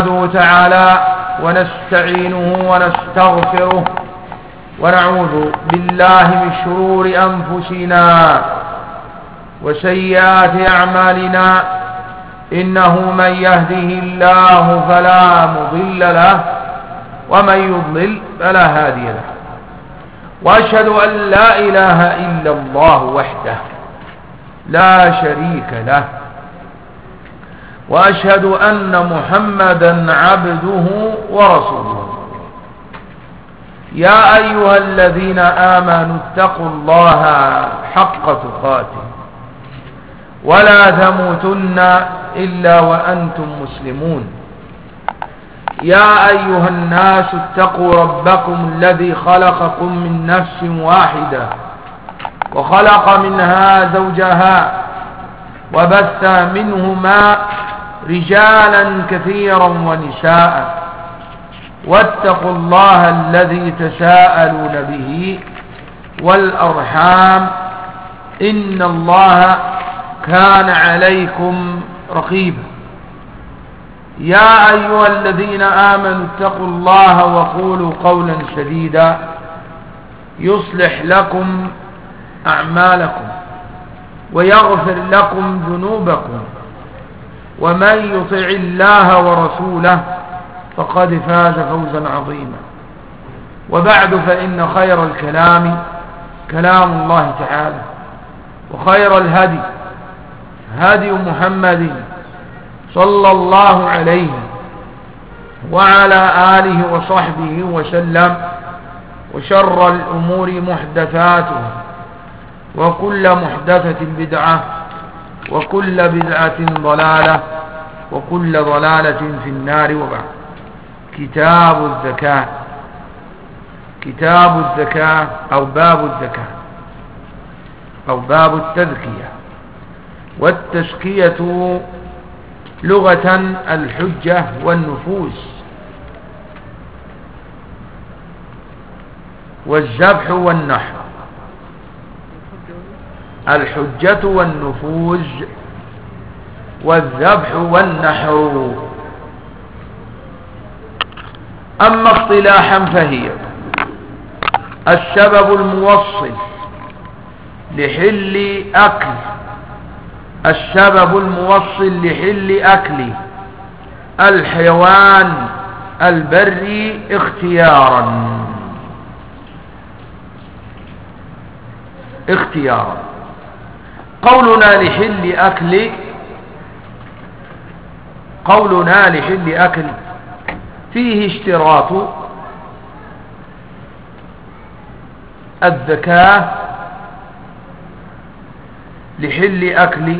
تعالى ونستعينه ونستغفره ونعوذ بالله من شرور أنفسنا وسيئات أعمالنا. إنه من يهده الله فلا مضل له ومن يضلل فلا هادي له. وأشهد أن لا إله إلا الله وحده لا شريك له، وأشهد أن محمدا عبده ورسوله. يا أيها الذين آمنوا اتقوا الله حق تقاته ولا تموتن إلا وأنتم مسلمون. يا أيها الناس اتقوا ربكم الذي خلقكم من نفس واحدة وخلق منها زوجها وبث منهما رجالا كثيرا ونساء. واتقوا الله الذي تساءلون به والأرحام إن الله كان عليكم رقيبا. يا أيها الذين آمنوا اتقوا الله وقولوا قولا سديدا يصلح لكم أعمالكم ويغفر لكم ذنوبكم، ومن يطع الله ورسوله فقد فاز فوزا عظيما. وبعد، فإن خير الكلام كلام الله تعالى، وخير الهدي هدي محمد صلى الله عليه وعلى آله وصحبه وسلم. وشر الأمور محدثاتها، وكل محدثة بدعة، وكل بدعة ضلالة، وكل ضلالة في النار. وبعد، كتاب الزكاة. كتاب الزكاة أو باب الزكاة أو باب التزكية. والتزكية لغة الحجة والنفوذ، والذبح والنحر. الحجة والنفوذ والذبح والنحر. أما اصطلاحا فهي السبب الموصل لحل أكل، السبب الموصل لحل أكل الحيوان البري اختيارا. قولنا لحل أكل فيه اشتراط الزكاة لحل أكل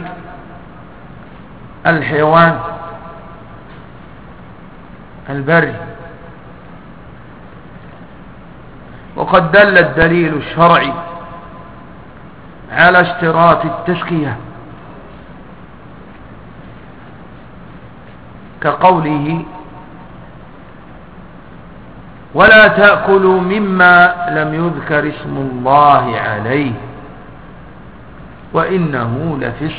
الحيوان البري. وقد دل الدليل الشرعي على اشتراط التزكية، كقوله: ولا تأكلوا مما لم يذكر اسم الله عليه وإنه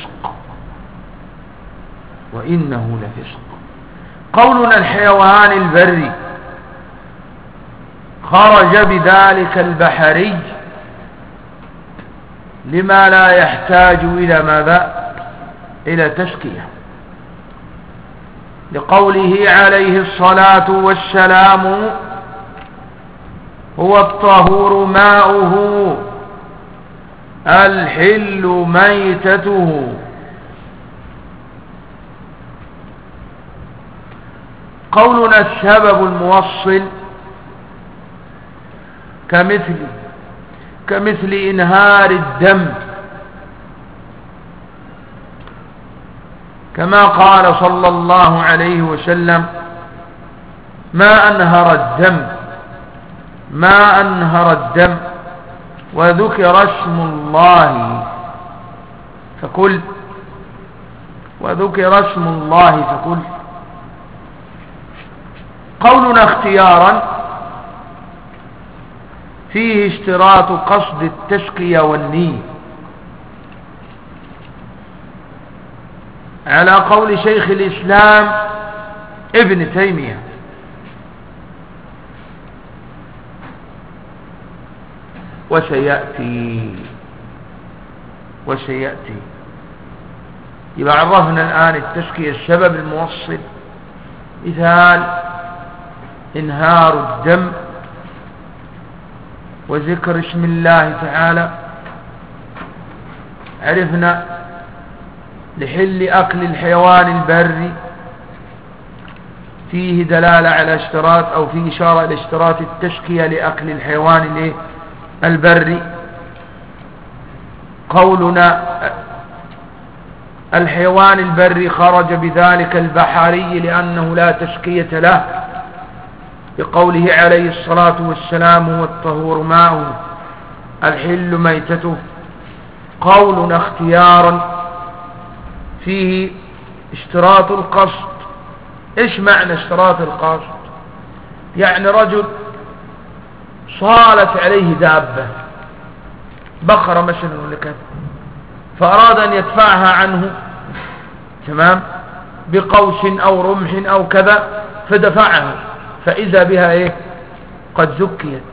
لفسق. قولنا الحيوان البري خرج بذلك البحري لما لا يحتاج إلى ماذا؟ إلى تزكية، لقوله عليه الصلاة والسلام: هو الطهور ماؤه الحل ميتته. قولنا السبب الموصل كمثل إنهار الدم، كما قال صلى الله عليه وسلم: ما أنهر الدم وذكر اسم الله فكل. قولنا اختيارا فيه اشتراط قصد التزكية والنية، على قول شيخ الإسلام ابن تيمية. وسيأتي يبقى عرفنا الآن التزكية السبب الموصل. مثال انهار الدم وذكر اسم الله تعالى. عرفنا لحل أكل الحيوان البري فيه دلالة على اشتراط أو فيه إشارة إلى اشتراط التزكية لأكل الحيوان البري. قولنا الحيوان البري خرج بذلك البحري لأنه لا تزكية له، بقوله عليه الصلاة والسلام هو الطهور ماؤه الحل ميتته. قولنا اختيارا فيه اشتراط القصد. ايش معنى اشتراط القصد؟ يعني رجل صالت عليه دابة بقرة مثلا ولا كذا، فأراد أن يدفعها عنه، تمام، بقوس أو رمح أو كذا، فدفعها فإذا بها إيه؟ قد زكيت،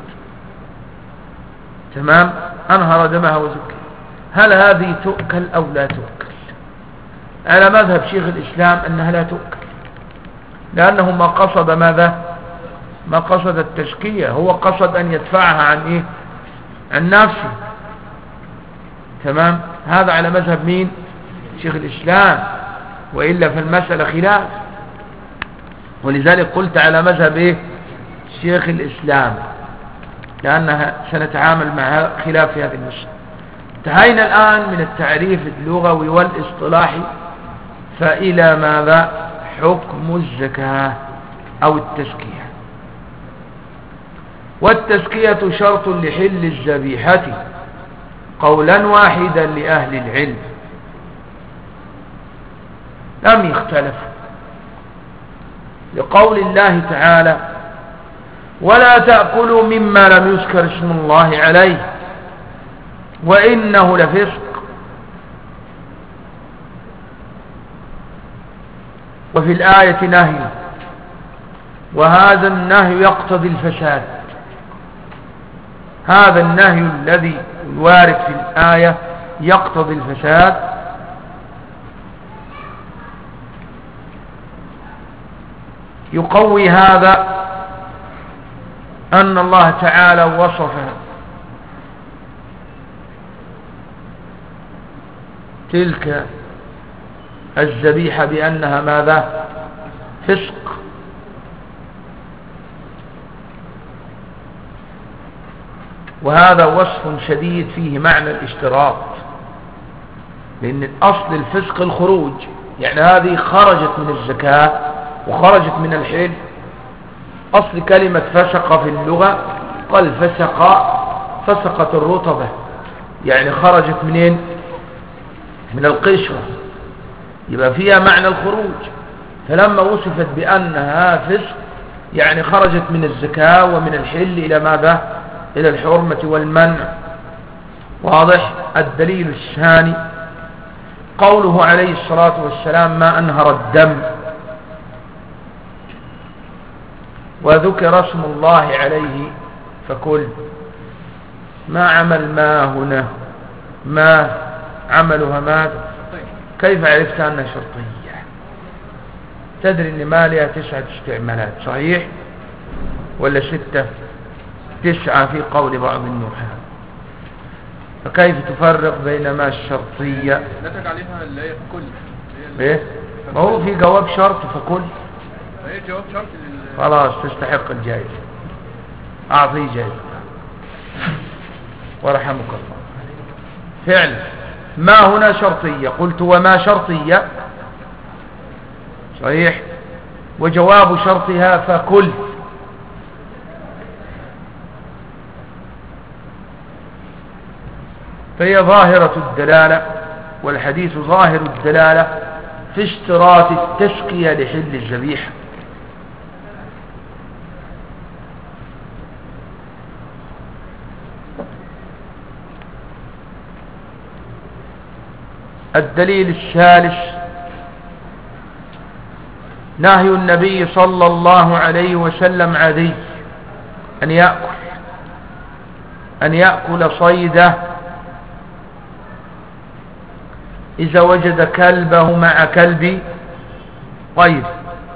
تمام، أنهر دمها وزكيت. هل هذه تؤكل أو لا تؤكل؟ على مذهب شيخ الإسلام أنها لا تؤكل، لأنه ما قصد ماذا؟ ما قصد التزكية، هو قصد أن يدفعها عن إيه؟ عن نفسه، تمام. هذا على مذهب مين؟ شيخ الإسلام، وإلا فالمسألة خلاف، ولذلك قلت على مذهب إيه؟ شيخ الإسلام، لأنها سنتعامل مع خلاف في هذه المسألة. انتهينا الآن من التعريف اللغوي والاصطلاحي، فإلى ماذا؟ حكم الزكاة أو التزكية. والتزكية شرط لحل الذبيحة قولا واحدا لأهل العلم، لم يختلفوا، لقول الله تعالى ولا تأكلوا مما لم يذكر اسم الله عليه وإنه لفسق. وفي الآية نهي، وهذا النهي يقتضي الفساد. هذا النهي الذي الوارد في الآية يقتضي الفساد، يقوي هذا أن الله تعالى وصف تلك الذبيحة بأنها ماذا؟ فسق. وهذا وصف شديد فيه معنى الاشتراط، لأن الأصل الفسق الخروج، يعني هذه خرجت من الزكاة وخرجت من الحل. أصل كلمة فسق في اللغة قال فسقت الرطبة، يعني خرجت منين؟ من القشرة، يبقى فيها معنى الخروج. فلما وصفت بأنها فسق يعني خرجت من الزكاة ومن الحل إلى ماذا؟ إلى الحرمة والمنع. واضح؟ الدليل الثاني قوله عليه الصلاة والسلام ما أنهر الدم، وذكر اسم الله عليه فكل. ما عمل ما هنا؟ ما عملها ماذا؟ كيف عرفت أنها شرطية؟ تدري أن ما لها 9 استعمالات، صحيح ولا 6؟ 9 في قول بعض النحاة. فكيف تفرق بين ما الشرطية؟ نتج عليها اللي هي كل ايه؟ ما هو في جواب شرط فكل. ايه جواب شرط خلاص تستحق الجائزة، أعطيه جائزة ورحمك الله. فعلا ما هنا شرطية، قلت وما شرطية، صحيح، وجواب شرطها فكل. فهي ظاهرة الدلالة، والحديث ظاهر الدلالة في اشتراط التزكية لحل الذبيحة. الدليل الثالث نهي النبي صلى الله عليه وسلم عدي أن يأكل صيده إذا وجد كلبه مع كلب غيره.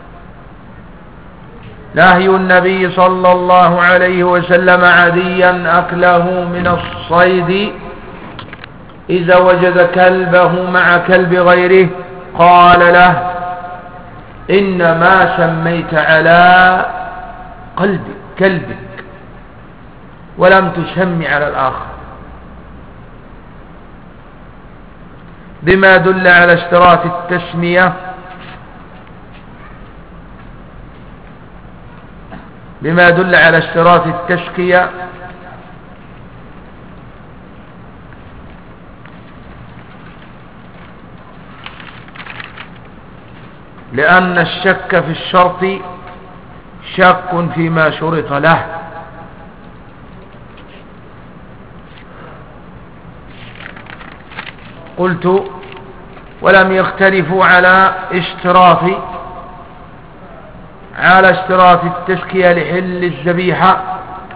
نهي النبي صلى الله عليه وسلم عديا أكله من الصيد إذا وجد كلبه مع كلب غيره، قال له: إنما سميت على كلبك ولم تسمي على الآخر، بما دل على اشتراط التسمية بما دل على اشتراط التسكية لأن الشك في الشرط شك فيما شرط له. قلت: ولم يختلفوا على اشتراط التزكية لحل الذبيحة،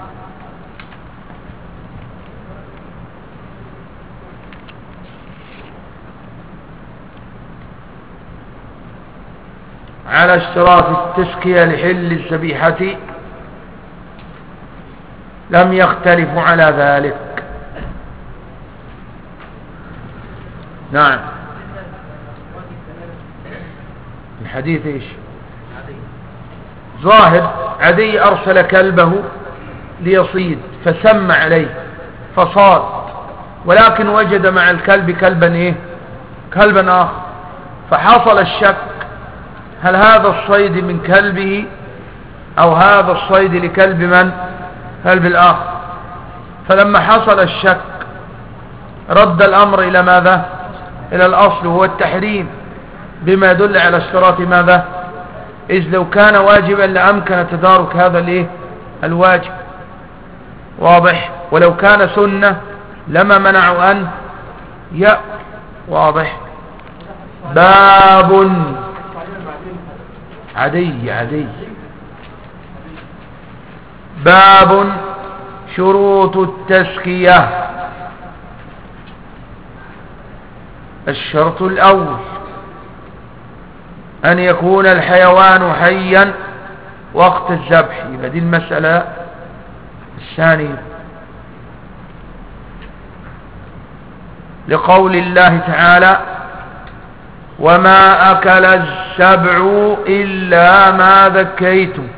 لم يختلفوا على ذلك. نعم. الحديث ايش؟ ظاهر عدي أرسل كلبه ليصيد فسمى عليه فصاد، ولكن وجد مع الكلب كلبا آخر، فحصل الشك: هل هذا الصيد من كلبه أو هذا الصيد لكلب من؟ كلب الآخر. فلما حصل الشك رد الأمر إلى ماذا؟ إلى الأصل، وهو التحريم، بما يدل على اشتراط ماذا؟ إذ لو كان واجبا لأمكن تدارك هذا الواجب، واضح؟ ولو كان سنة لما منعوا أن يأكل، واضح؟ باب عدي باب شروط التزكية. الشرط الأول: أن يكون الحيوان حيا وقت الذبح. يبقى دي المسألة الثانية، لقول الله تعالى: وما أكل السبع إلا ما ذكيتم.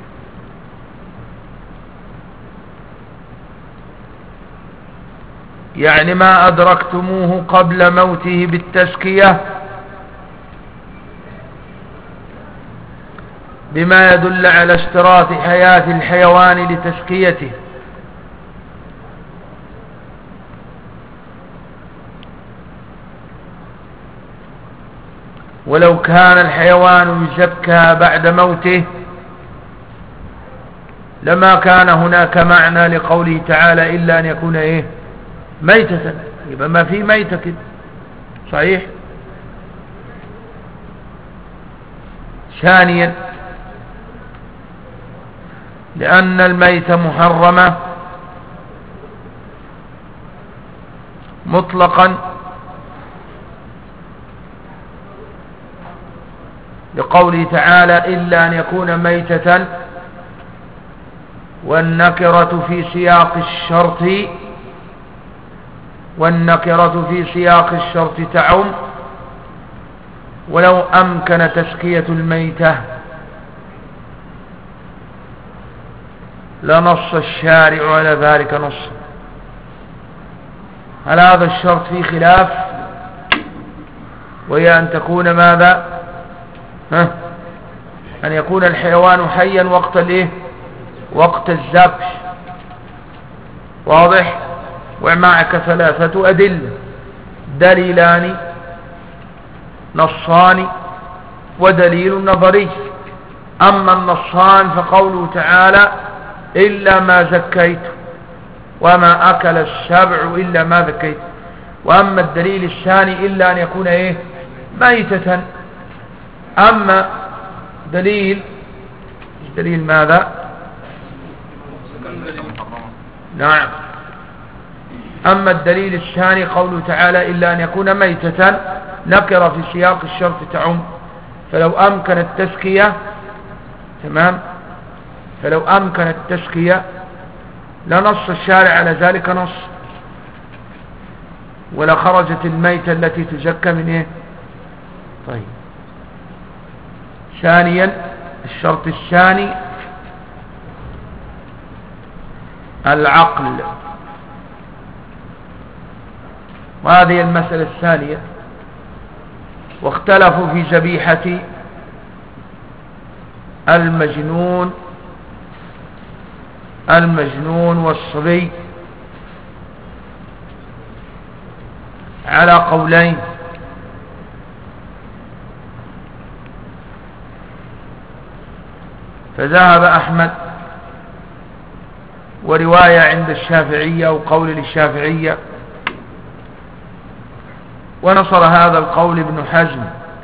يعني ما أدركتموه قبل موته بالتزكية، بما يدل على اشتراط حياة الحيوان لتزكيته. ولو كان الحيوان يزكى بعد موته لما كان هناك معنى لقوله تعالى: إلا أن يكون ميتة. يبقى ما في ميتة كده، صحيح؟ ثانيا: لأن الميتة محرمة مطلقا، لقوله تعالى: إلا أن يكون ميتة، والنكرة في سياق الشرط تعم، ولو أمكن تزكية الميتة لنص الشارع على ذلك نص. هل هذا الشرط فيه خلاف؟ وهي أن تكون ماذا؟ أن يكون الحيوان حيا وقت الذبح، واضح؟ ومعك ثلاثة أدلة: دليلان نصان ودليل نظري. أما النصان فقوله تعالى: إلا ما زكيت، وما أكل السبع إلا ما ذكيت. وأما الدليل الثاني: إلا أن يكون ميتة. أما دليل دليل ماذا؟ نعم. أما الدليل الثاني قوله تعالى إلا أن يكون ميتة، نكر في سياق الشرط تعم، فلو أمكن التزكية تمام، فلو أمكن التزكية لنص الشارع على ذلك نص، ولا خرجت الميتة التي تزكى من إيه؟ طيب. ثانيا الشرط الثاني العقل، وهذه المسألة الثانية. واختلفوا في ذبيحة المجنون والصبي على قولين. فذهب أحمد ورواية عند الشافعية وقول للشافعية، ونصر هذا القول ابن حزم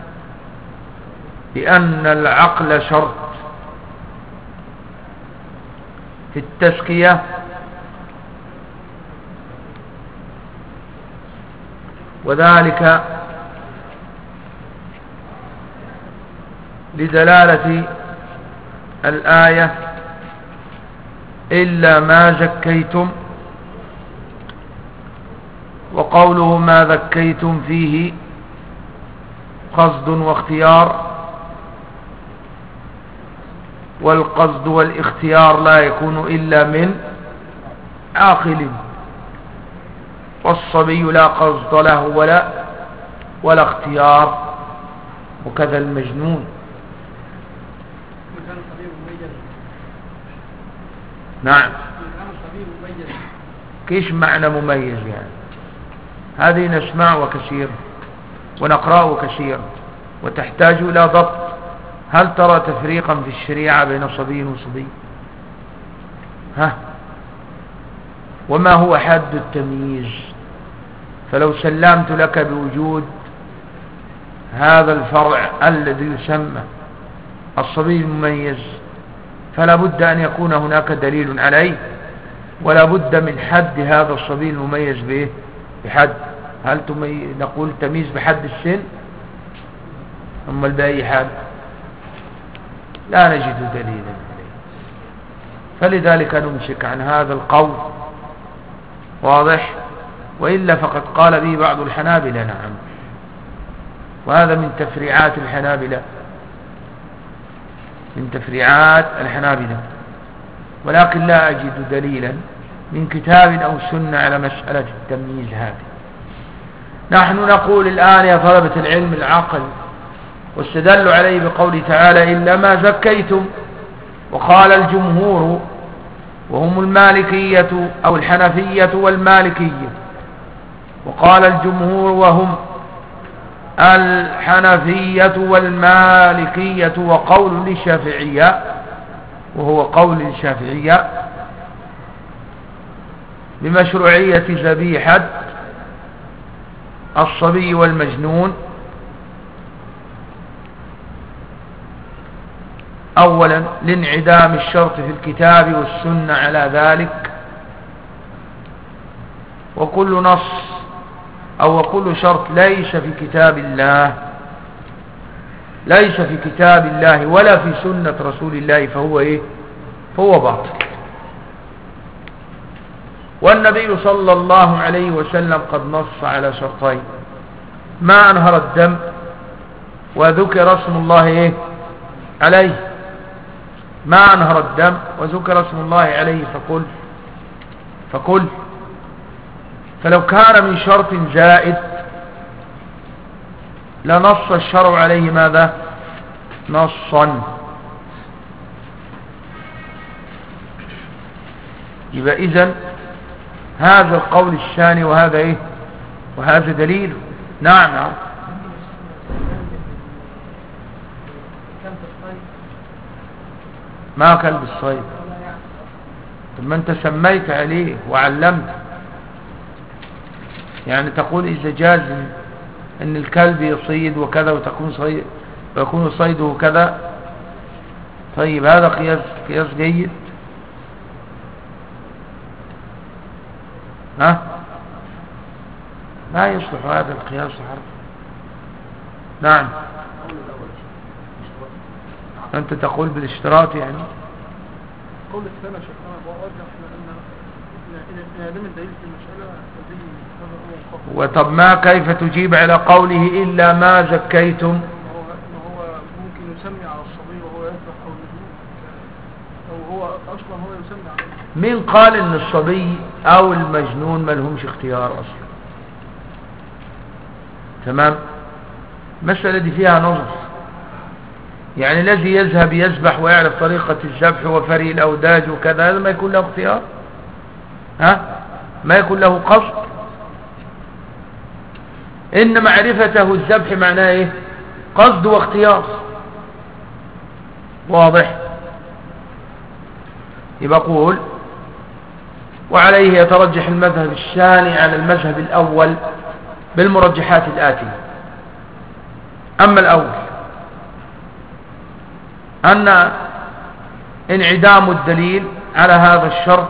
بأن العقل شرط في التزكية، وذلك لدلالة الآية إلا ما زكيتم، وقوله ما زكيتم فيه قصد واختيار، والقصد والاختيار لا يكون إلا من عاقل، والصبي لا قصد له ولا اختيار، وكذا المجنون. نعم. كيش معنى مميز يعني؟ هذه نسمع كثير ونقرأ كثير وتحتاج إلى ضبط. هل ترى تفريقا في الشريعة بين صبي وصبي؟ وما هو حد التمييز؟ فلو سلمت لك بوجود هذا الفرع الذي يسمى الصبي المميز، فلا بد أن يكون هناك دليل عليه، ولا بد من حد هذا الصبي المميز به بحد. هل نقول تمييز بحد السن؟ أما بأي حد؟ لا نجد دليلا عليه، فلذلك نمسك عن هذا القول. واضح؟ وإلا فقد قال به بعض الحنابلة. نعم، وهذا من تفريعات الحنابلة، من تفريعات الحنابلة، ولكن لا أجد دليلا من كتاب أو سنة على مسألة التمييز هذه. نحن نقول الآن يا طلبة العلم العقل، واستدلوا عليه بقوله تعالى إلا ما زكيتم. وقال الجمهور وهم المالكية أو الحنفية والمالكية، وقال الجمهور وهم الحنفية والمالكية، وقول للشافعية وهو قول الشافعية بمشروعية ذبيحة الصبي والمجنون. أولا لانعدام الشرط في الكتاب والسنة على ذلك، وكل نص أو كل شرط ليس في كتاب الله، ليس في كتاب الله ولا في سنة رسول الله، فهو إيه؟ فهو باطل. والنبي صلى الله عليه وسلم قد نص على شرطين: ما أنهر الدم، وذكر اسم الله إيه؟ عليه. ما أنهر الدم وذكر اسم الله عليه فكل. فلو كان من شرط زائد لنص الشرع عليه ماذا؟ نصا. يبقى إذن هذا القول الثاني، وهذا إيه؟ وهذا دليل. نعم. ما كلب الصيد. ثم أنت سميت عليه وعلمت، يعني تقول إذا جاز أن الكلب يصيد وكذا ويكون صيده كذا، طيب هذا قياس جيد. ها لا يصلح هذا القياس حرف. نعم أنت تقول بالاشتراط يعني. قول الثاني شيخنا وأرجح لأن عدم الدليل في المسألة وطب ما كيف تجيب على قوله إلا ما زكيتم؟ ما هو ممكن يسمي على الصبي وهو يذبح أو المجنون، أو هو أصلا هو يسمي عليه. مين قال إن الصبي أو المجنون ما لهمش اختيار أصلا؟ تمام. المسألة دي فيها نظر. يعني الذي يذهب يذبح ويعرف طريقة الذبح وفري الأوداج وكذا، هذا ما يكون له اختيار؟ ها ما يكون له قصد؟ إن معرفته الذبح معناه إيه؟ قصد واختيار. واضح؟ يبقى قول وعليه يترجح المذهب الثاني على المذهب الأول بالمرجحات الآتية. أما الأول أن انعدام الدليل على هذا الشرط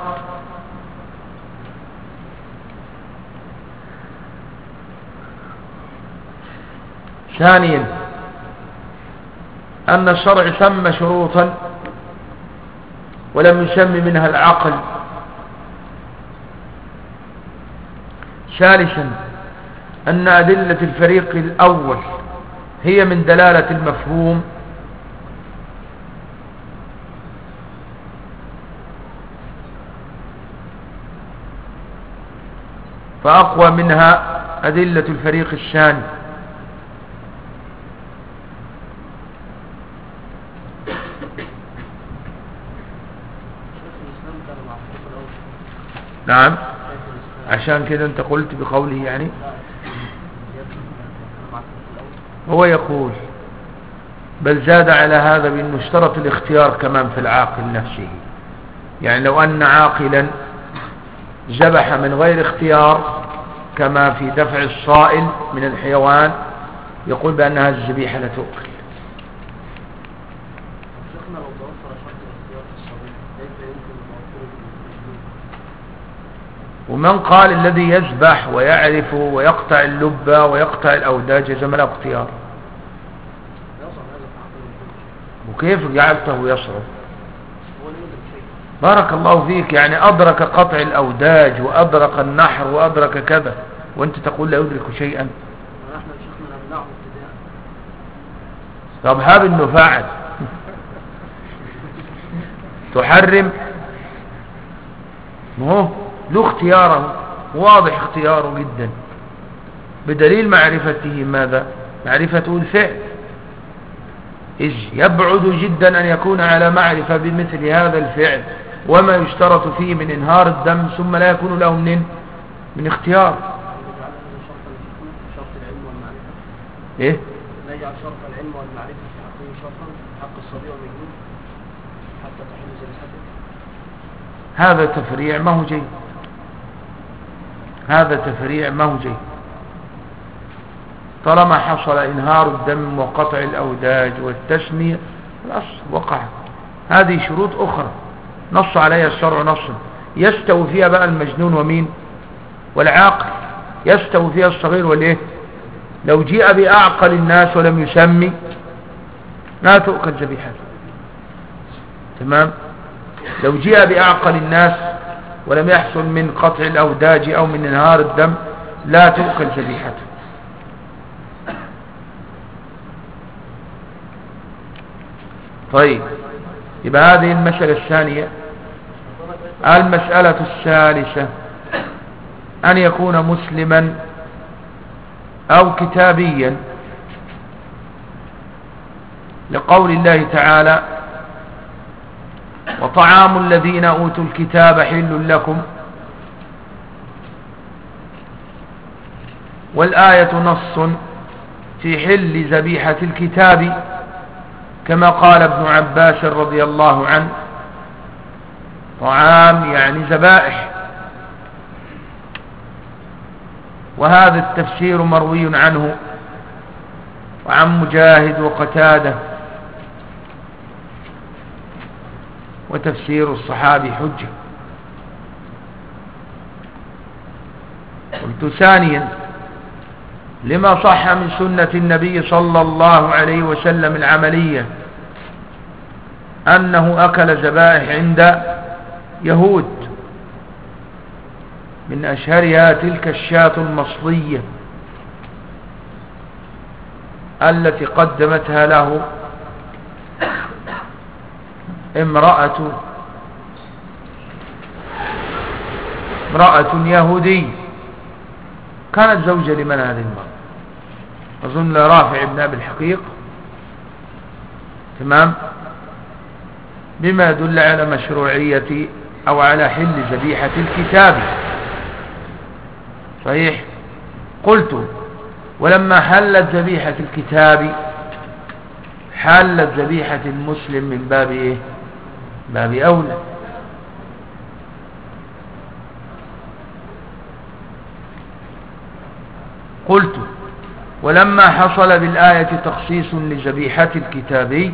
ثانيا أن الشرع سمى شروطا ولم يسم منها العقل. ثالثا أن أدلة الفريق الأول هي من دلالة المفهوم. فأقوى منها أدلة الفريق الثاني. نعم عشان كده انت قلت بقوله يعني. هو يقول بل زاد على هذا بأنه اشترط الاختيار كمان في العاقل نفسه. يعني لو أن عاقلا ذبح من غير اختيار كما في دفع الصائل من الحيوان يقول بأن هذه الذبيحة لا تؤكل. ومن قال الذي يذبح ويعرف ويقطع اللبة ويقطع الأوداج إذا ما له اختيار؟ وكيف جعلته يصعب؟ بارك الله فيك. يعني أدرك قطع الأوداج وأدرك النحر وأدرك كذا وأنت تقول لا يدرك شيئا. طب هاب انه فاعل تحرم؟ ما هو له اختياره واضح اختياره جدا بدليل معرفته ماذا؟ معرفته الفعل. إذ يبعد جدا أن يكون على معرفة بمثل هذا الفعل وما يشترط فيه من انهار الدم ثم لا يكون له من اختيار. ايه نجعل شرط العلم والمعرفة في حقه شرطا حق الصبي والمجنون حتى تحل ذبيحته. هذا تفريع ما هو جيد. هذا تفريع ما هو جيد. طالما حصل انهار الدم وقطع الأوداج والتسمية الأصل وقع. هذه شروط أخرى نص عليها الشرع نصا يستوي فيها بقى المجنون ومين والعاقل. يستوي فيها الصغير والإيه. لو جيء بأعقل الناس ولم يسمي لا تؤكل ذبيحته. تمام. لو جيء بأعقل الناس ولم يحصل من قطع الأوداج أو من انهار الدم لا تؤكل ذبيحته. طيب يبقى هذه المسألة الثانية. المسألة الثالثة أن يكون مسلما أو كتابيا لقول الله تعالى وطعام الذين أوتوا الكتاب حل لكم. والآية نص في حل ذبيحة الكتاب كما قال ابن عباس رضي الله عنه طعام يعني ذبائح. وهذا التفسير مروي عنه وعن مجاهد وقتادة وتفسير الصحابي حجة. قلت ثانيا لما صح من سنة النبي صلى الله عليه وسلم العملية أنه أكل ذبائح عند يهود، من أشهرها تلك الشاة المصلية التي قدمتها له امرأة يهودية كانت زوجة لمن هذه المرأة؟ أظن رافع ابن أبي الحقيق، تمام، بما يدل على مشروعية أو على حل ذبيحة الكتاب. صحيح. قلت ولما حلت ذبيحة الكتاب حلت ذبيحة المسلم من باب إيه؟ باب أولى. قلت ولما حصل بالآية تخصيص لذبيحة الكتابي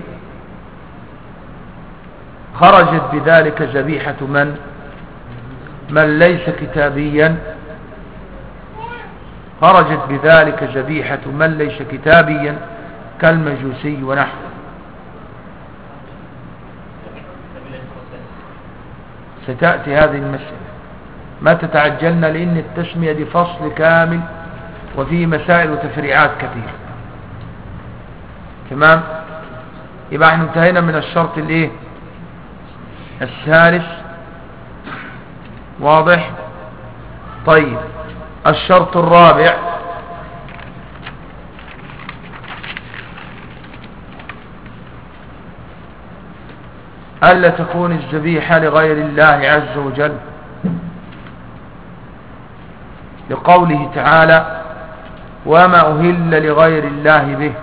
خرجت بذلك ذبيحة من ليس كتابيا، خرجت بذلك ذبيحة من ليس كتابيا كالمجوسي ونحوه. ستأتي هذه المسألة، ما تتعجلنا لأن التسمية دي فصل كامل وفيه مسائل وتفريعات كثيرة. تمام. يبقى احنا انتهينا من الشرط الايه الثالث. واضح. طيب الشرط الرابع ألا تكون الذبيحة لغير الله عز وجل، لقوله تعالى وما أهل لغير الله به.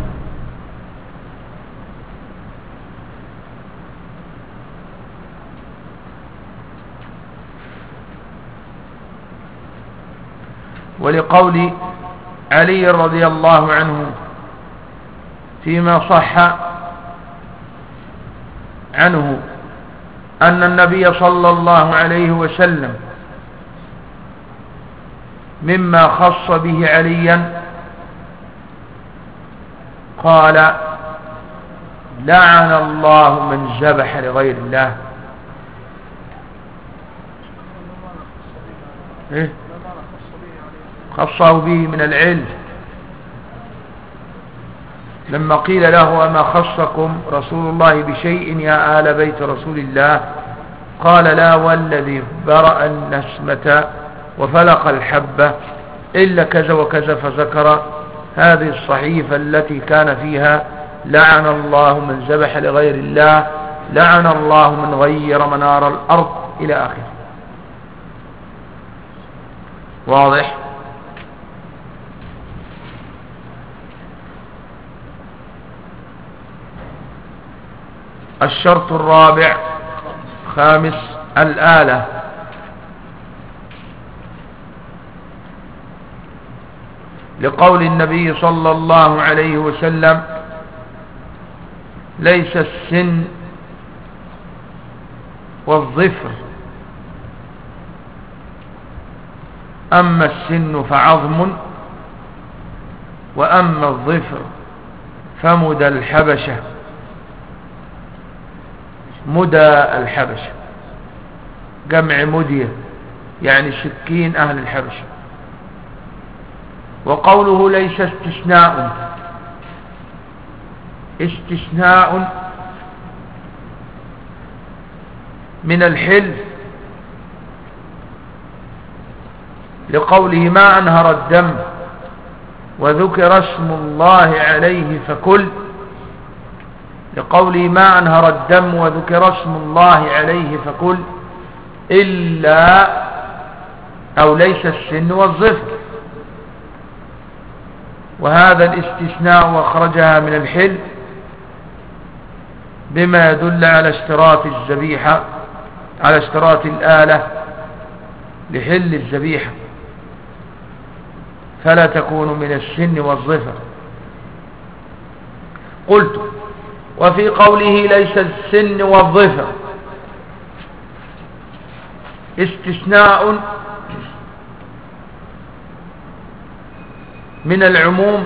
ولقول علي رضي الله عنه فيما صح عنه أن النبي صلى الله عليه وسلم مما خص به عليا قال لعن الله من ذبح لغير الله. إيه؟ خصه به من العلم لما قيل له أما خصكم رسول الله بشيء يا آل بيت رسول الله؟ قال لا والذي برأ النسمة وفلق الحبة إلا كذا وكذا، فذكر هذه الصحيفة التي كان فيها لعن الله من ذبح لغير الله، لعن الله من غير منار الأرض إلى آخره. واضح. الشرط الرابع خامس الآلة. لقول النبي صلى الله عليه وسلم ليس السن والظفر، أما السن فعظم، وأما الظفر فمدى الحبشة. مدى الحبشة جمع مدية، يعني سكين أهل الحبشة. وقوله ليس استثناء من الحل، لقوله ما أنهر الدم وذكر اسم الله عليه فكل، لقوله ما أنهر الدم وذكر اسم الله عليه فكل، إلا أو ليس السن والظفر. وهذا الاستثناء أخرجها من الحل بما يدل على اشتراط الذبيحة، على اشتراط الآلة لحل الذبيحة، فلا تكون من السن والظفر. قلت وفي قوله ليس السن والظفر استثناء من العموم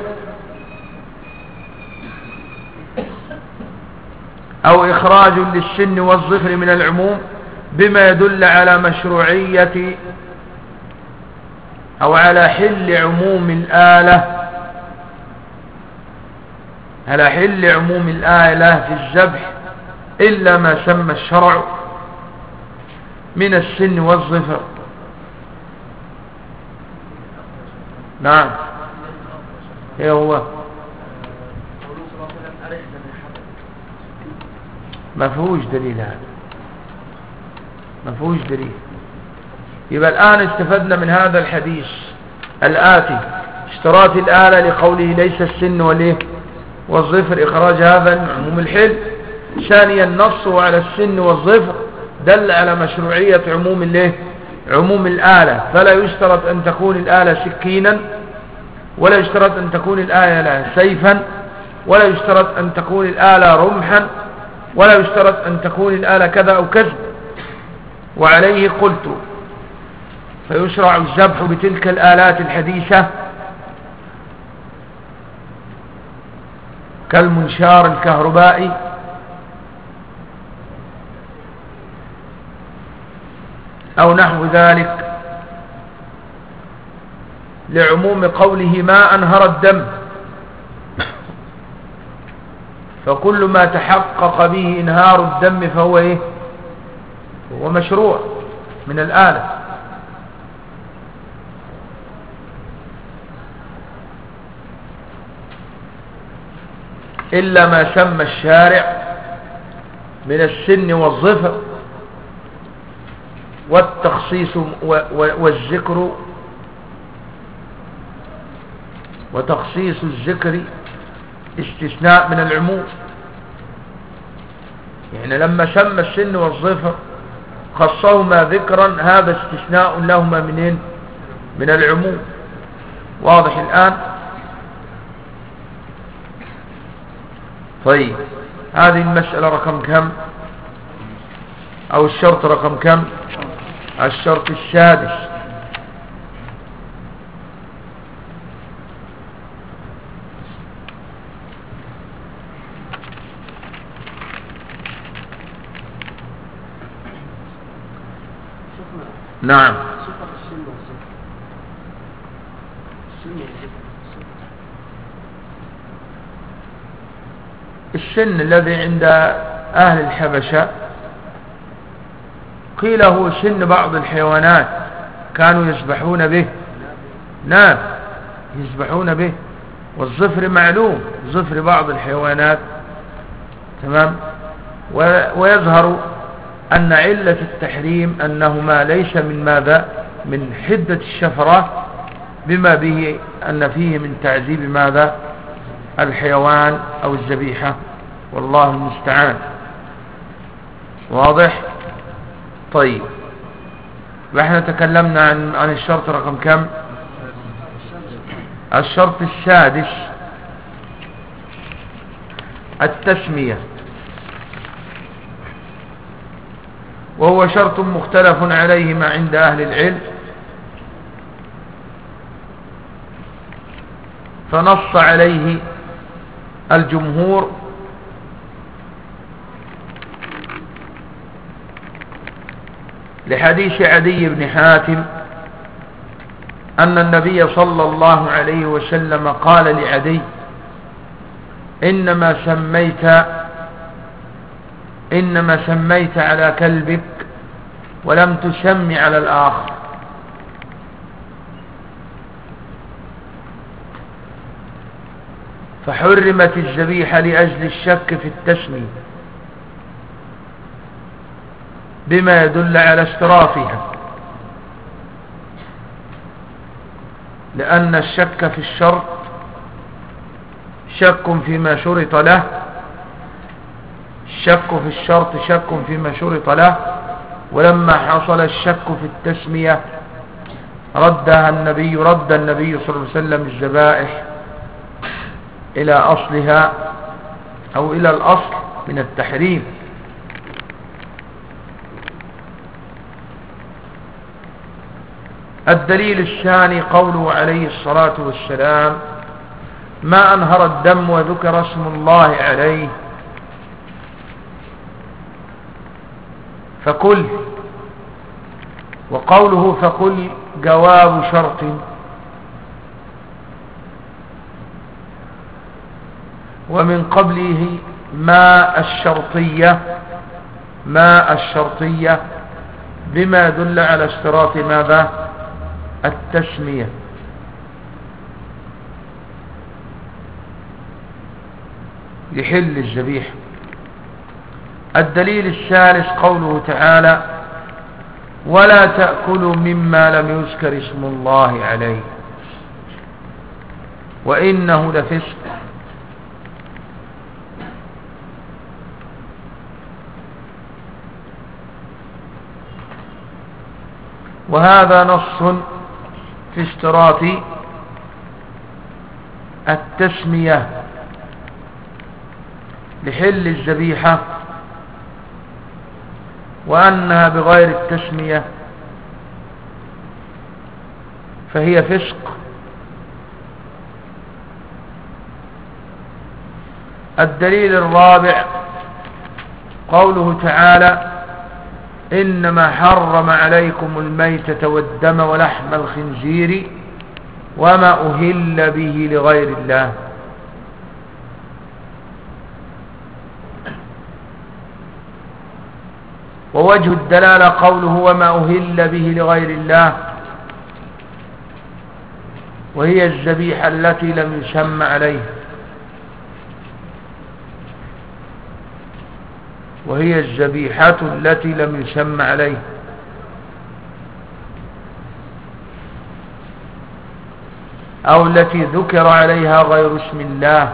أو إخراج للسن والظفر من العموم بما يدل على مشروعية أو على حل عموم الآلة، على حل عموم الآلة في الذبح إلا ما سمى الشرع من السن والظفر. نعم، ايه هو؟ ما فيهوش دليل، هذا ما فيهوش دليل. يبقى الآن استفدنا من هذا الحديث الآتي اشتراط الآلة لقوله ليس السن والايه والظفر إخراج هذا من عموم الحل. ثانيا نصه على السن والظفر دل على مشروعية عموم الايه عموم الآلة، فلا يشترط أن تكون الآلة سكينا، ولا يشترط أن تكون الآلة سيفا، ولا يشترط أن تكون الآلة رمحا، ولا يشترط أن تكون الآلة كذا أو كذا. وعليه قلت فيشرع الذبح بتلك الآلات الحديثة كالمنشار الكهربائي أو نحو ذلك، لعموم قوله ما أنهر الدم، فكل ما تحقق به انهار الدم فهو ايه هو مشروع من الآلة. إلا ما سمى الشارع من السن والظفر والتخصيص والذكر وتخصيص الذكر استثناء من العموم. يعني لما سمى السن والظفر خصهما ذكرا، هذا استثناء لهما منين من العموم. واضح الآن؟ طيب هذه المسألة رقم كم، أو الشرط رقم كم؟ الشرط السادس. نعم. السن الذي عند أهل الحبشة قيل هو سن بعض الحيوانات كانوا يسبحون به. نعم يسبحون به. والظفر معلوم، ظفر بعض الحيوانات. تمام. ويظهر أن علة التحريم أنهما ليس من ماذا، من حدة الشفرة، بما به أن فيه من تعذيب ماذا الحيوان أو الذبيحة، والله المستعان. واضح؟ طيب واحنا تكلمنا عن الشرط رقم كم؟ الشرط السادس التسمية، وهو شرط مختلف عليه عند أهل العلم، فنص عليه الجمهور لحديث عدي بن حاتم أن النبي صلى الله عليه وسلم قال لعدي إنما سميت على كلبك ولم تسمي على الآخر. فحرمت الذبيحة لأجل الشك في التسمية بما يدل على اشتراطها، لأن الشك في الشرط شك فيما شرط له، الشك في الشرط شك فيما شرط له. ولما حصل الشك في التسمية رد النبي صلى الله عليه وسلم الذبائح إلى أصلها أو إلى الأصل من التحريم. الدليل الثاني قوله عليه الصلاة والسلام: ما أنهر الدم وذكر اسم الله عليه فكل. وقوله فكل جواب شرط، ومن قبله ما الشرطية بما دل على اشتراط ماذا؟ التسمية. يحل الذبيح. الدليل الثالث قوله تعالى: ولا تأكلوا مما لم يذكر اسم الله عليه وإنه لفسق. وهذا نص في اشتراط التسمية لحل الذبيحة، وأنها بغير التسمية فهي فسق. الدليل الرابع قوله تعالى: إنما حرم عليكم الميتة والدم ولحم الخنزير وما أهل به لغير الله. ووجه الدلالة قوله: وما أهل به لغير الله، وهي الذبيحة التي لم يسمى عليها، وهي الذبيحة التي لم يسمى عليها. أو التي ذكر عليها غير اسم الله.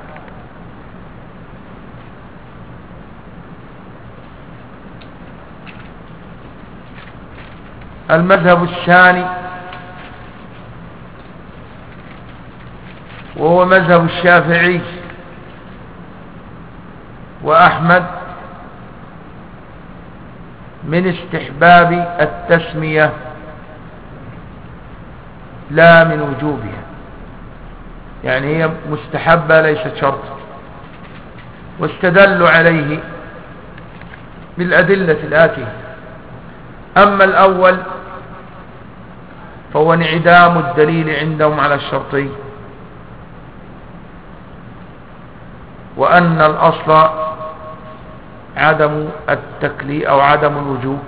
المذهب الثاني وهو مذهب الشافعي وأحمد من استحباب التسمية لا من وجوبها، يعني هي مستحبة ليست شرط. واستدلوا عليه بالأدلة الآتية: أما الأول فهو انعدام الدليل عندهم على الشرطي، وأن الأصل عدم التكليف أو عدم الوجوب.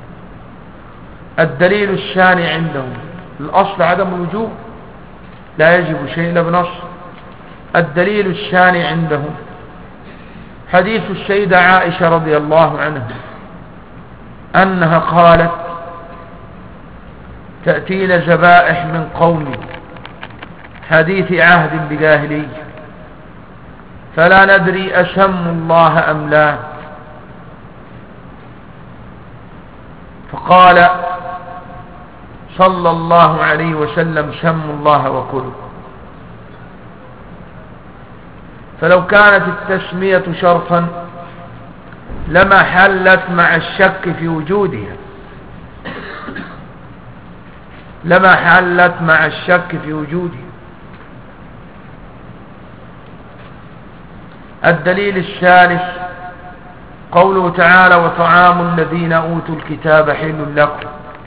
الدليل الثاني عندهم الأصل عدم الوجوب، لا يجب شيء إلا بنص. الدليل الثاني عندهم حديث السيدة عائشة رضي الله عنها أنها قالت: تأتينا ذبائح من قوم حديث عهد بجاهلي فلا ندري أسموا الله أم لا، فقال صلى الله عليه وسلم: سموا الله وكلوا. فلو كانت التسمية شرطا لما حلت مع الشك في وجودها، لما حلت مع الشك في وجودها. الدليل الثالث قوله تعالى: وطعام الذين أوتوا الكتاب حل لكم.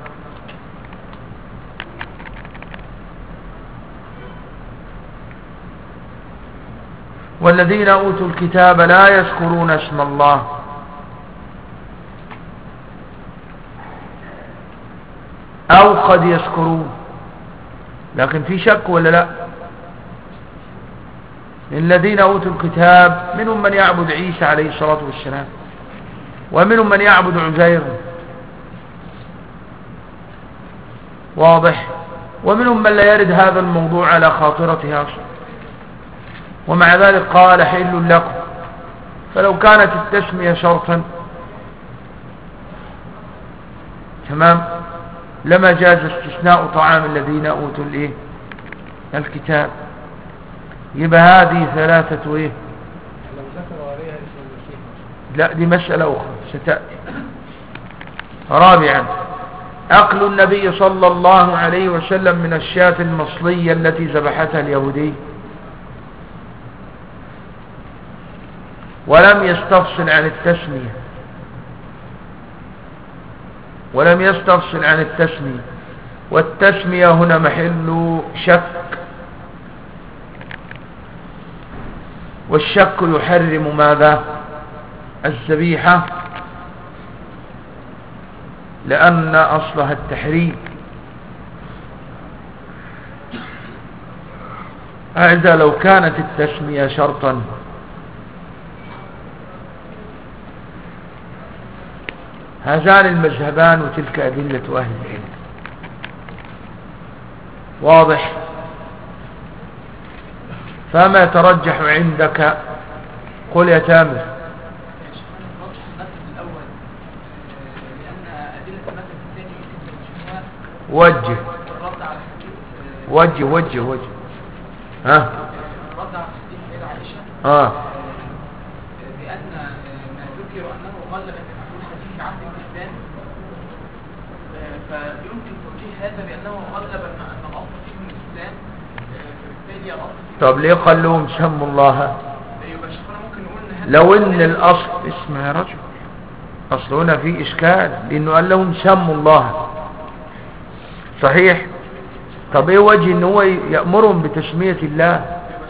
والذين أوتوا الكتاب لا يذكرون اسم الله، أو قد يذكرون، لكن في شك ولا لا؟ الذين أوتوا الكتاب منهم من يعبد عيسى عليه الصلاة والسلام، ومنهم من يعبد عزير، واضح؟ ومنهم من لا يرد هذا الموضوع على خاطرته أصلا، ومع ذلك قال حل لكم. فلو كانت التسمية شرطا تمام لما جاز استثناء طعام الذين أوتوا الكتاب. يبقى هذه ثلاثة لا، دي مسألة أخرى ستأتي. رابعا أكل النبي صلى الله عليه وسلم من الشاة المصلية التي ذبحتها اليهودي، ولم يستفصل عن التسمية، ولم يستفصل عن التسمية، والتسمية هنا محل شك، والشك يحرم ماذا؟ الذبيحة، لأن أصلها التحريم. هذا لو كانت التسمية شرطا هذان المذهبان وتلك أدلة أهل العلم. واضح؟ فما يترجح عندك؟ قل يا تامر. وجه وجه وجه وجه ها بأن ما ذكر أنه غلب في الحديث عن الإسلام، فيمكن توجيه هذا بأنه غلب أن الأصل فيه الإسلام، فبالتالي الأصل. طب ليه خلوهم سموا الله؟ لو ان الأصل اسمها رجل، أصل هنا في إشكال، لأنه قال لهم سموا الله صحيح. طب ايه وجه ان هو يأمرهم بتسمية الله؟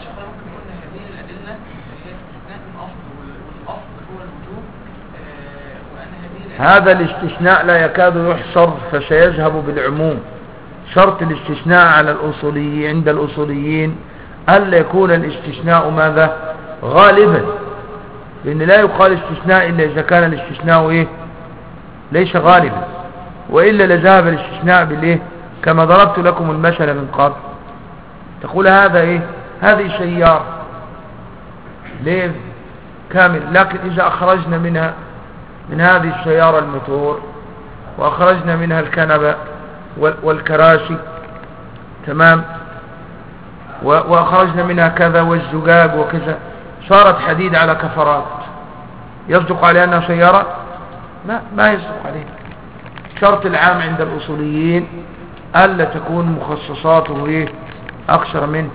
هذا الاستثناء لا يكاد يحصر، فسيذهب بالعموم. شرط الاستثناء على الأصوليين عند الأصوليين ألا يكون الاستثناء ماذا؟ غالبا، لأن لا يقال استثناء إلا إذا كان الاستثناء إيه؟ ليس غالبا، وإلا لذهب الاستثناء بالإيه؟ كما ضربت لكم المثل من قبل، تقول هذا إيه؟ هذه سيارة ليه كامل، لكن إذا أخرجنا منها من هذه السيارة الموتور، وأخرجنا منها الكنبة والكراسي، تمام، وأخرجنا منها كذا والزجاج وكذا، صارت حديد على كفرات، يصدق عليها أنها سيارة؟ ما يصدق عليها. شرط العام عند الأصوليين ألا تكون مخصصاته إيه؟ أكثر منه.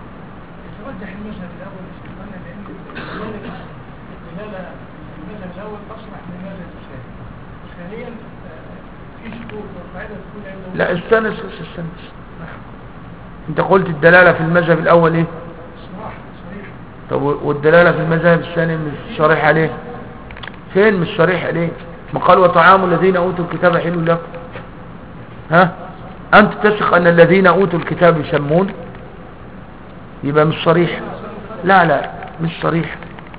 لا استنس. انت قلت الدلالة في المذهب الاول ايه؟ طب والدلالة في المذهب الثاني مش صريح عليه؟ فين مش صريح عليه؟ ما قال وطعام الذين اوتوا الكتاب حل لكم. ها انت تثق ان الذين اوتوا الكتاب يسمون؟ يبقى مش صريح. لا مش صريح.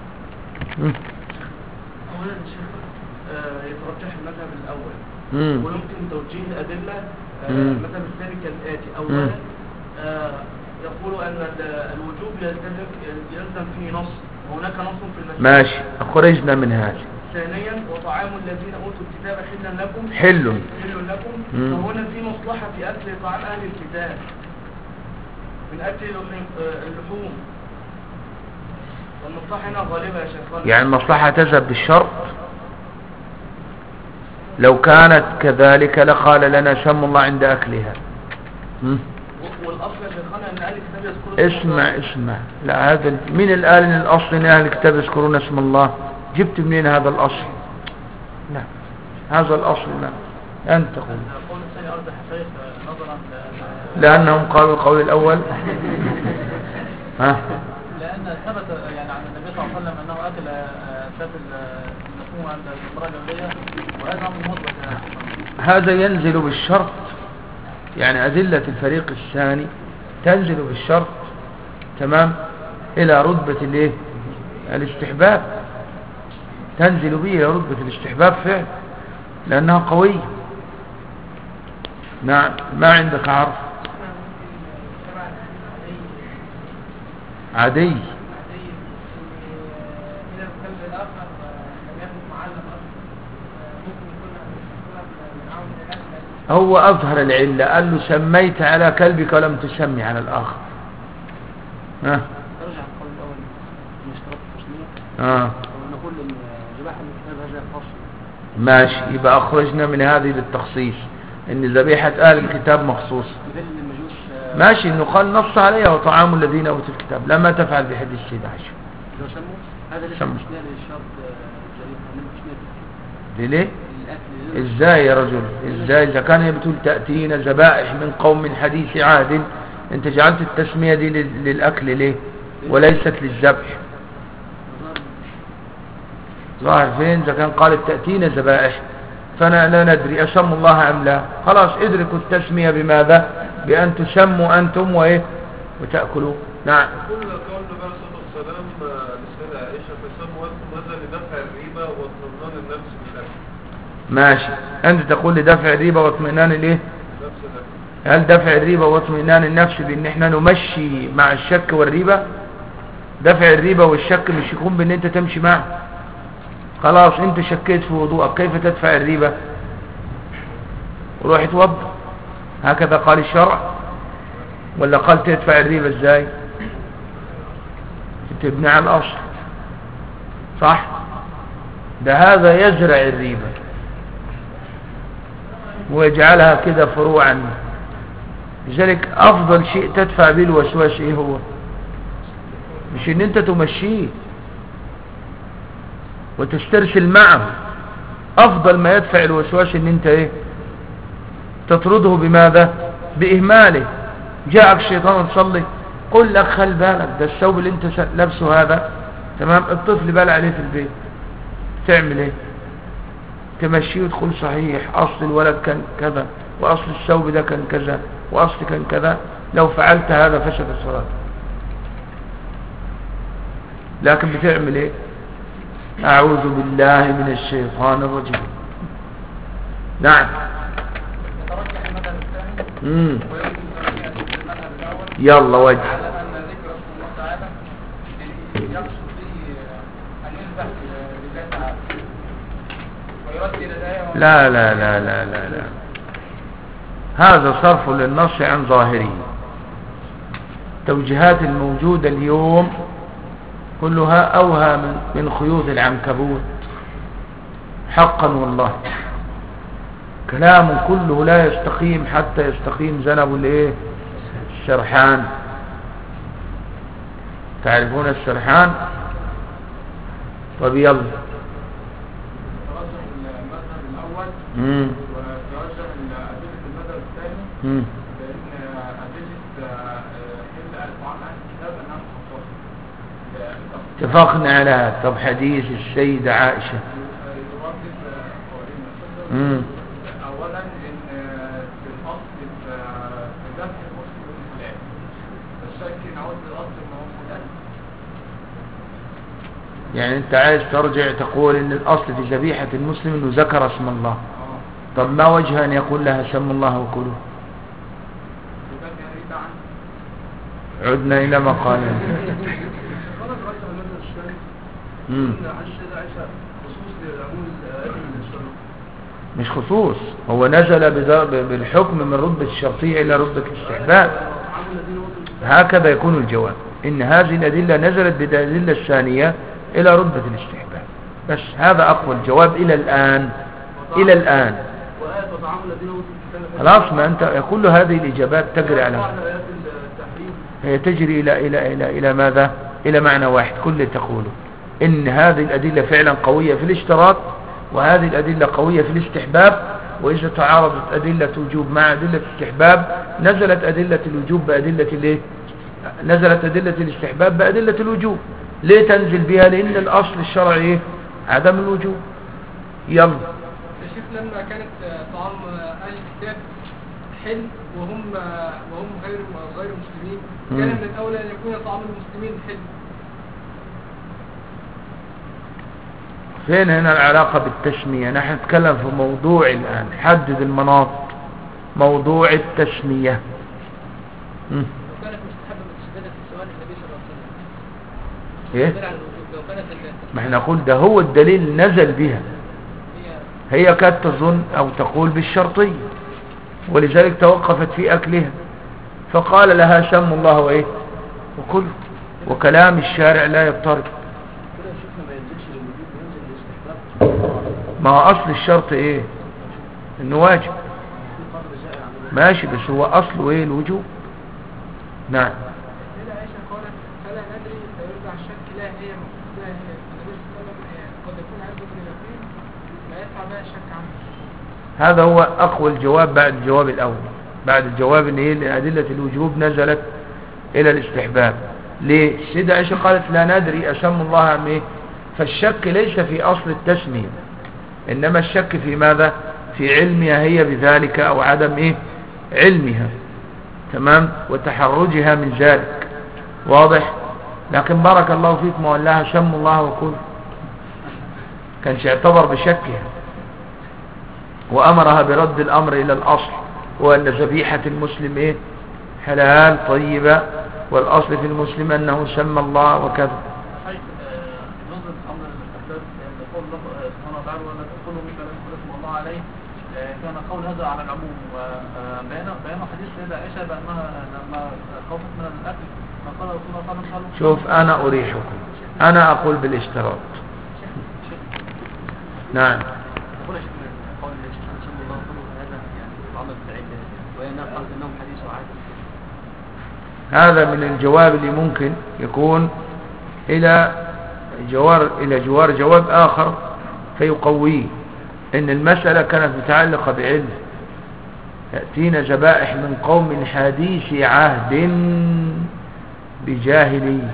اولا يترجح المذهب الاول، ويمكن توجيه الادله. المذهب الثاني كالاتي: اولا يقول ان الوجوب يلزم فيه نص، وهناك نص في المذهب. ماشي، اخرجنا من هذا. ثانيا وطعام الذين اوتوا الكتاب حلا لكم، حل لكم، فهنا في مصلحه في اكل طعام اهل الكتاب من اكل اللحوم، والمصلحه هنا غالبه يا شيخ. يعني المصلحه تذهب بالشرط. لو كانت كذلك لقال لنا سم الله عند اكلها. والاصل يا شيخنا ان اهل الكتاب يذكرون اسمع لا، هذا مين اللي قال ان الاصل ان اهل الكتاب يذكرون اسم الله؟ جبت منين هذا الاصل؟ لا، هذا الاصل لا، انت قول. القول الثاني ارجح شيخ نظرا لانهم قالوا القول الاول. ها، لان ثبت يعني عن النبي صلى الله عليه وسلم انه اكل شاة المسموم عند المرأة اليهودية، وهذا امر مطلق. هذا ينزل بالشرط، يعني أدلة الفريق الثاني تنزل بالشرط، تمام، إلى رتبة الايه؟ الاستحباب، تنزل به إلى رتبة الاستحباب فعل، لأنها قوية. نعم، ما عندك عرف عادي. هو أظهر العلة، قال له سميت على كلبك ولم تسمي على الآخر. ها، ترجع القول الأول نشترط التسمية، ونقول إن جباح الكتاب هذا فصل. ماشي، يبقى أخرجنا من هذه للتخصيص. ان ذبيحة اهل الكتاب مخصوص. ماشي، انه قال نص عليها وطعام الذين اوتوا الكتاب لما تفعل بحديث السيدة عائشة. هذا ليس سموا. تشميل للشرط ليه؟ ازاي يا رجل؟ ازاي اذا كان هي بتقول تأتينا ذبائح من قوم من حديث عهد، انت جعلت التسمية دي للاكل ليه وليست للذبح؟ ظاهر فين؟ اذا كان قالت تأتينا ذبائح فانا لا ندري اسموا الله ام لا. خلاص ادركوا التسمية بماذا؟ بان تسموا انتم وايه وتأكلوا. نعم. كل قول النبي عليه الصلاة والسلام للسيدة عائشة فسموا أنتم هذا لدفع الريبة واطمئنان النفس بالأكل. ماشي، انت تقول لدفع الريبة واطمئنان الايه؟ هل دفع الريبة واطمئنان النفس بان احنا نمشي مع الشك والريبة؟ دفع الريبة والشك مش يكون بان انت تمشي معه. خلاص انت شكيت في وضوءك، كيف تدفع الريبة؟ وروح توضى. هكذا قال الشرع ولا قال تدفع الريبة ازاي؟ تبني على الاصل، صح؟ ده هذا يزرع الريبة ويجعلها كده فروعا. لذلك افضل شيء تدفع به الوسواس ايه هو؟ مش ان انت تمشيه وتسترسل معه. افضل ما يدفع الوسواس ان انت ايه؟ تطرده بماذا؟ باهماله. جاءك الشيطان تصلي، قل لك خل بالك ده الثوب اللي انت لابسه هذا تمام، الطفل بال عليه في البيت، تعمل ايه؟ تمشيه وتقول صحيح اصل الولد كان كذا واصل الثوب ده كان كذا واصل كان كذا، لو فعلت هذا فسد الصلاة. لكن بتعمل ايه؟ اعوذ بالله من الشيطان الرجيم. نعم. يلا وجه. لا لا لا لا لا لا، هذا صرف للنص عن ظاهره. التوجيهات الموجودة اليوم كلها أوهى من خيوط العنكبوت حقا والله. كلام كله لا يستقيم حتى يستقيم ذنب الايه؟ السرحان. تعرفون السرحان؟ طب يلا. وتوجه الأدلة المذهب الثاني بأن أدلة حل الطعام عن الكتاب أنها مخصصة. اتفقنا على هذا. طب حديث السيدة عائشة أولا إن في الأصل في ذبح المسلم الحلال، فالشك نعود للأصل ما هو حلال. يعني انت عايز ترجع تقول ان الاصل في ذبيحة المسلم انه ذكر اسم الله. طب ما وجه ان يقول لها سم الله وكلوا؟ عدنا الى ما قال. مش خصوص، هو نزل بالحكم من رتبة الشرطية الى رتبة الاستحباب. هكذا يكون الجواب، ان هذه الادلة نزلت بالادلة الثانية الى رتبة الاستحباب. بس هذا اقوى الجواب الى الان. الى الان خلاص، ما انت كل هذه الاجابات تجري على، هي تجري الى ماذا؟ الى معنى واحد. كل تقوله ان هذه الادلة فعلا قوية في الاشتراط، وهذه الادلة قوية في الاستحباب. واذا تعارضت ادلة وجوب مع ادلة الاستحباب نزلت ادلة الوجوب بادلة الايه؟ نزلت ادلة الاستحباب بادلة الوجوب. ليه تنزل بها؟ لان الاصل الشرعي ايه؟ عدم الوجوب. يلا يا شيخ، لما كانت طعام اهل الكتاب حل وهم غير مسلمين، كان من الاولى ان يكون طعام المسلمين حل. فين هنا العلاقة بالتسمية؟ نحن نتكلم في موضوع الآن. حدد المناط. موضوع التسمية. لو كانت مستحبة متشددة في سؤال النبي صلى الله عليه وسلم، ايه؟ لو كانت ما احنا نقول ده هو الدليل نزل بها. هي كانت تظن او تقول بالشرطية، ولذلك توقفت في اكلها، فقال لها سم الله وايه وكل. وكلام الشارع لا يضطرب. ما هو اصل الشرط ايه؟ انه واجب. ماشي، بس هو أصله إيه؟ الوجوب. نعم. السيدة عائشة قالت فلا ندري فيرجع الشك لا هي لا هي النبي صلى الله عليه وسلم قد يكون عنده من اليقين لا يدفع بها الشك عنه. هذا هو أقوى الجواب بعد الجواب الأول، بعد الجواب إن إيه أدلة الوجوب نزلت إلى الاستحباب. ليه؟ السيدة عائشة قالت لا ندري أسم الله عن إيه؟ فالشك ليس في أصل التسمية، إنما الشك في ماذا؟ في علمها هي بذلك أو عدم إيه؟ علمها، تمام، وتحرجها من ذلك، واضح. لكن بارك الله فيكم وقال سم الله وكل، كانش يعتبر بشكها، وأمرها برد الأمر إلى الأصل، وأن ذبيحة المسلم إيه؟ حلال طيبة، والأصل في المسلم أنه سمى الله وكذا. نظر أمر الاستحباب يقول الله سبحانه وتعالى ولا تقولوا مما لم يذكر اسم الله عليه، كان قول هذا على العموم. وبيان حديث السيدة عائشة بأنها لما خوفت من الأكل ما قال رسول الله صلى الله عليه وسلم. شوف أنا أريحكم، أنا أقول بالاشتراط. نعم. هذا من الجواب اللي ممكن يكون إلى جوار جواب آخر فيقويه، إن المسألة كانت متعلقة بعلم. يأتينا ذبائح من قوم حديث عهد بجاهلية،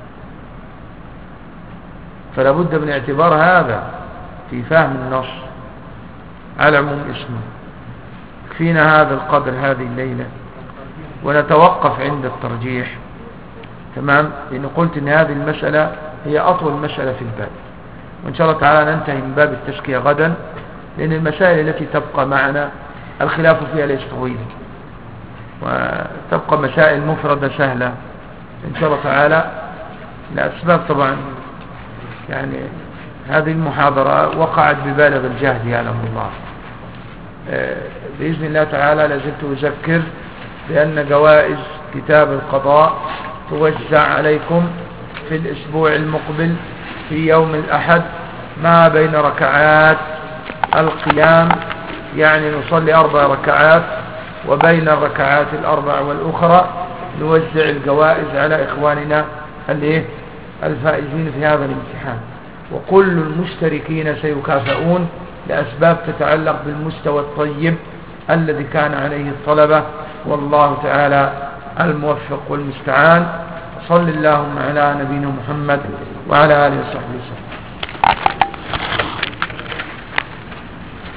فلا بد من اعتبار هذا في فهم النص على عموم اسمه. يكفينا هذا القدر هذه الليلة، ونتوقف عند الترجيح، تمام، لأن قلت إن هذه المسألة هي أطول مسألة في الباب، وإن شاء الله تعالى ننتهي من باب التزكية غدا، لأن المسائل التي تبقى معنا الخلاف فيها ليس طويلا، وتبقى مسائل مفردة سهلة إن شاء الله تعالى، لأسباب طبعا يعني هذه المحاضرة وقعت ببالغ الجهد يعلم الله. بإذن الله تعالى لازلت أذكر بأن جوائز كتاب القضاء توزع عليكم في الأسبوع المقبل في يوم الأحد ما بين ركعات القيام، يعني نصلي 4 ركعات، وبين الركعات الأربع والأخرى نوزع الجوائز على إخواننا الفائزين في هذا الامتحان، وكل المشتركين سيكافئون لأسباب تتعلق بالمستوى الطيب الذي كان عليه الطلبة، والله تعالى الموفق والمستعان. صل اللهم على نبينا محمد وعلى آله وصحبه وسلم.